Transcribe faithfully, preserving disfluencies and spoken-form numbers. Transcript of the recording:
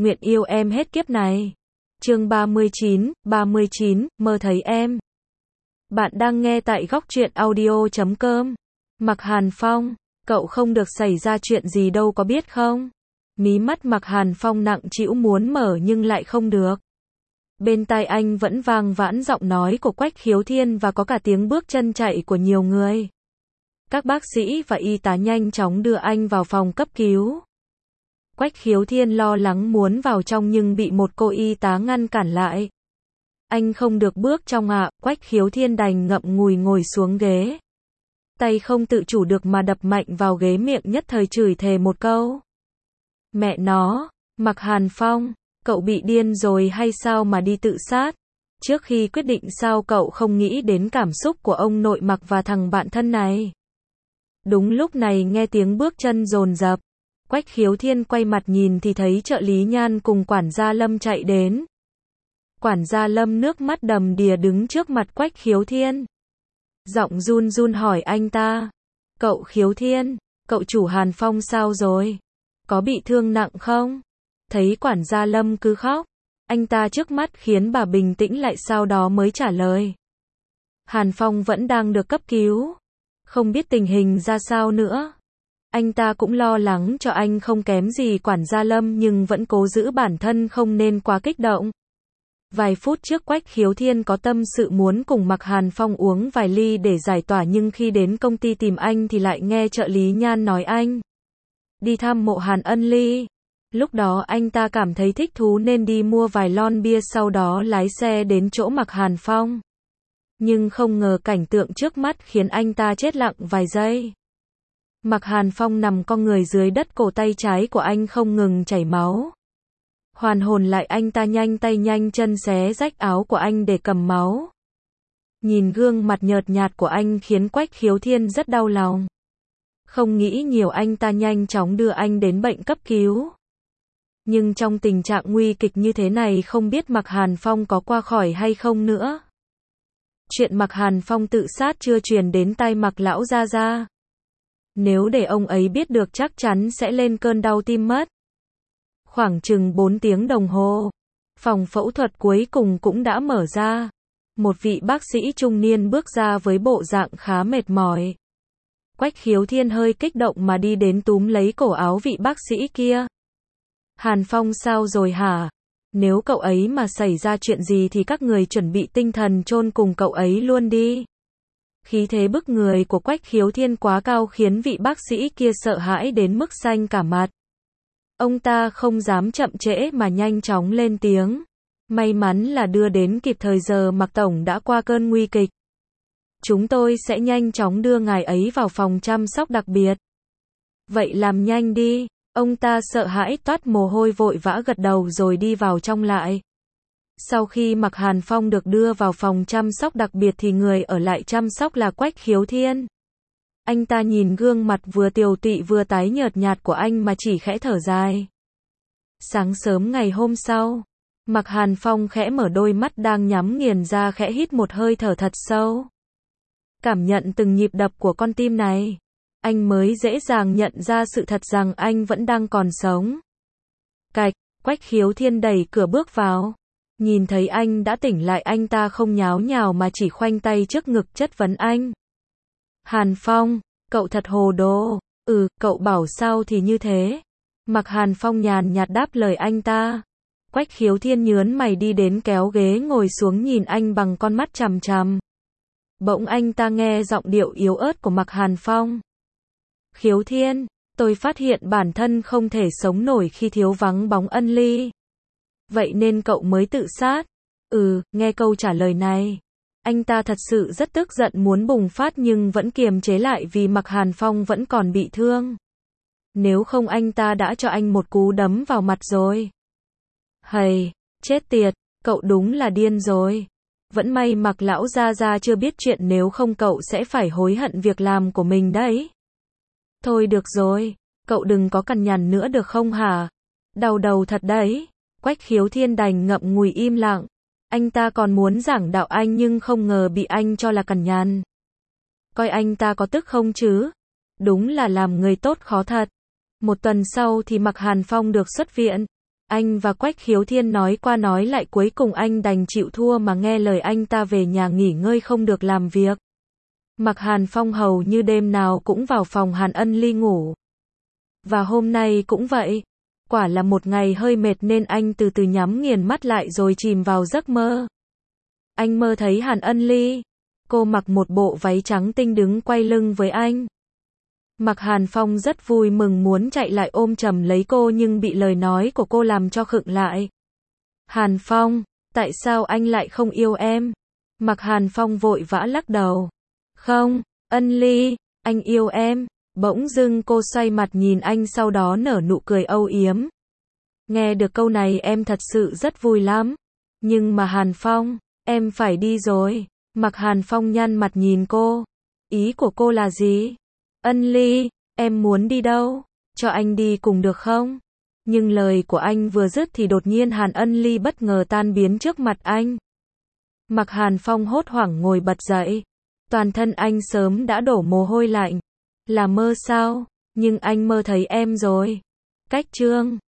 nguyện yêu em hết kiếp này. Chương ba mươi chín, ba mươi chín, mơ thấy em. Bạn đang nghe tại góc truyện audio chấm com. Mạc Hàn Phong, cậu không được xảy ra chuyện gì đâu có biết không? Mí mắt Mạc Hàn Phong nặng trĩu muốn mở nhưng lại không được. Bên tai anh vẫn vang vãn giọng nói của Quách Khiếu Thiên và có cả tiếng bước chân chạy của nhiều người. Các bác sĩ và y tá nhanh chóng đưa anh vào phòng cấp cứu. Quách Khiếu Thiên lo lắng muốn vào trong nhưng bị một cô y tá ngăn cản lại. Anh không được bước trong ạ, à. Quách Khiếu Thiên đành ngậm ngùi ngồi xuống ghế. Tay không tự chủ được mà đập mạnh vào ghế, miệng nhất thời chửi thề một câu. Mẹ nó, Mạc Hàn Phong, cậu bị điên rồi hay sao mà đi tự sát? Trước khi quyết định sao cậu không nghĩ đến cảm xúc của ông nội Mạc và thằng bạn thân này? Đúng lúc này nghe tiếng bước chân dồn dập. Quách Khiếu Thiên quay mặt nhìn thì thấy trợ lý Nhan cùng quản gia Lâm chạy đến. Quản gia Lâm nước mắt đầm đìa đứng trước mặt Quách Khiếu Thiên. Giọng run run hỏi anh ta. Cậu Khiếu Thiên, cậu chủ Hàn Phong sao rồi? Có bị thương nặng không? Thấy quản gia Lâm cứ khóc, anh ta trước mắt khiến bà bình tĩnh lại, sau đó mới trả lời. Hàn Phong vẫn đang được cấp cứu. Không biết tình hình ra sao nữa. Anh ta cũng lo lắng cho anh không kém gì quản gia Lâm nhưng vẫn cố giữ bản thân không nên quá kích động. Vài phút trước Quách Khiếu Thiên có tâm sự muốn cùng Mạc Hàn Phong uống vài ly để giải tỏa, nhưng khi đến công ty tìm anh thì lại nghe trợ lý Nhan nói anh đi thăm mộ Hàn Ân Ly. Lúc đó anh ta cảm thấy thích thú nên đi mua vài lon bia, sau đó lái xe đến chỗ Mạc Hàn Phong. Nhưng không ngờ cảnh tượng trước mắt khiến anh ta chết lặng vài giây. Mạc Hàn Phong nằm co người dưới đất, cổ tay trái của anh không ngừng chảy máu. Hoàn hồn lại anh ta nhanh tay nhanh chân xé rách áo của anh để cầm máu. Nhìn gương mặt nhợt nhạt của anh khiến Quách Khiếu Thiên rất đau lòng. Không nghĩ nhiều, anh ta nhanh chóng đưa anh đến bệnh cấp cứu. Nhưng trong tình trạng nguy kịch như thế này không biết Mạc Hàn Phong có qua khỏi hay không nữa. Chuyện Mạc Hàn Phong tự sát chưa truyền đến tai Mạc lão gia gia. Nếu để ông ấy biết được chắc chắn sẽ lên cơn đau tim mất. Khoảng chừng bốn tiếng đồng hồ, phòng phẫu thuật cuối cùng cũng đã mở ra. Một vị bác sĩ trung niên bước ra với bộ dạng khá mệt mỏi. Quách Khiếu Thiên hơi kích động mà đi đến túm lấy cổ áo vị bác sĩ kia. Hàn Phong sao rồi hả? Nếu cậu ấy mà xảy ra chuyện gì thì các người chuẩn bị tinh thần chôn cùng cậu ấy luôn đi. Khí thế bức người của Quách Khiếu Thiên quá cao khiến vị bác sĩ kia sợ hãi đến mức xanh cả mặt. Ông ta không dám chậm trễ mà nhanh chóng lên tiếng. May mắn là đưa đến kịp thời, giờ Mạc tổng đã qua cơn nguy kịch. Chúng tôi sẽ nhanh chóng đưa ngài ấy vào phòng chăm sóc đặc biệt. Vậy làm nhanh đi. Ông ta sợ hãi toát mồ hôi vội vã gật đầu rồi đi vào trong lại. Sau khi Mạc Hàn Phong được đưa vào phòng chăm sóc đặc biệt thì người ở lại chăm sóc là Quách Khiếu Thiên. Anh ta nhìn gương mặt vừa tiều tụy vừa tái nhợt nhạt của anh mà chỉ khẽ thở dài. Sáng sớm ngày hôm sau, Mạc Hàn Phong khẽ mở đôi mắt đang nhắm nghiền ra, khẽ hít một hơi thở thật sâu. Cảm nhận từng nhịp đập của con tim này, anh mới dễ dàng nhận ra sự thật rằng anh vẫn đang còn sống. Cạch, Quách Khiếu Thiên đẩy cửa bước vào. Nhìn thấy anh đã tỉnh lại, anh ta không nháo nhào mà chỉ khoanh tay trước ngực chất vấn anh. Hàn Phong, cậu thật hồ đồ. Ừ, cậu bảo sao thì như thế. Mạc Hàn Phong nhàn nhạt đáp lời anh ta. Quách Khiếu Thiên nhớn mày đi đến kéo ghế ngồi xuống nhìn anh bằng con mắt chằm chằm. Bỗng anh ta nghe giọng điệu yếu ớt của Mạc Hàn Phong. Khiếu Thiên, tôi phát hiện bản thân không thể sống nổi khi thiếu vắng bóng Ân Ly. Vậy nên cậu mới tự sát. Ừ, nghe câu trả lời này, anh ta thật sự rất tức giận muốn bùng phát nhưng vẫn kiềm chế lại vì Mạc Hàn Phong vẫn còn bị thương. Nếu không anh ta đã cho anh một cú đấm vào mặt rồi. Hầy, chết tiệt, cậu đúng là điên rồi. Vẫn may Mạc lão gia gia chưa biết chuyện, nếu không cậu sẽ phải hối hận việc làm của mình đấy. Thôi được rồi, cậu đừng có cằn nhằn nữa được không hả? Đau đầu thật đấy. Quách Khiếu Thiên đành ngậm ngùi im lặng. Anh ta còn muốn giảng đạo anh nhưng không ngờ bị anh cho là cằn nhằn. Coi anh ta có tức không chứ? Đúng là làm người tốt khó thật. Một tuần sau thì Mạc Hàn Phong được xuất viện. Anh và Quách Khiếu Thiên nói qua nói lại cuối cùng anh đành chịu thua mà nghe lời anh ta về nhà nghỉ ngơi không được làm việc. Mạc Hàn Phong hầu như đêm nào cũng vào phòng Hàn Ân Ly ngủ. Và hôm nay cũng vậy. Quả là một ngày hơi mệt nên anh từ từ nhắm nghiền mắt lại rồi chìm vào giấc mơ. Anh mơ thấy Hàn Ân Ly. Cô mặc một bộ váy trắng tinh đứng quay lưng với anh. Mạc Hàn Phong rất vui mừng muốn chạy lại ôm chầm lấy cô nhưng bị lời nói của cô làm cho khựng lại. Hàn Phong, tại sao anh lại không yêu em? Mạc Hàn Phong vội vã lắc đầu. Không, Ân Ly, anh yêu em. Bỗng dưng cô xoay mặt nhìn anh sau đó nở nụ cười âu yếm. Nghe được câu này em thật sự rất vui lắm. Nhưng mà Hàn Phong, em phải đi rồi. Mạc Hàn Phong nhăn mặt nhìn cô. Ý của cô là gì? Ân Ly, em muốn đi đâu? Cho anh đi cùng được không? Nhưng lời của anh vừa dứt thì đột nhiên Hàn Ân Ly bất ngờ tan biến trước mặt anh. Mạc Hàn Phong hốt hoảng ngồi bật dậy. Toàn thân anh sớm đã đổ mồ hôi lạnh. Là mơ sao? Nhưng anh mơ thấy em rồi. Cách chương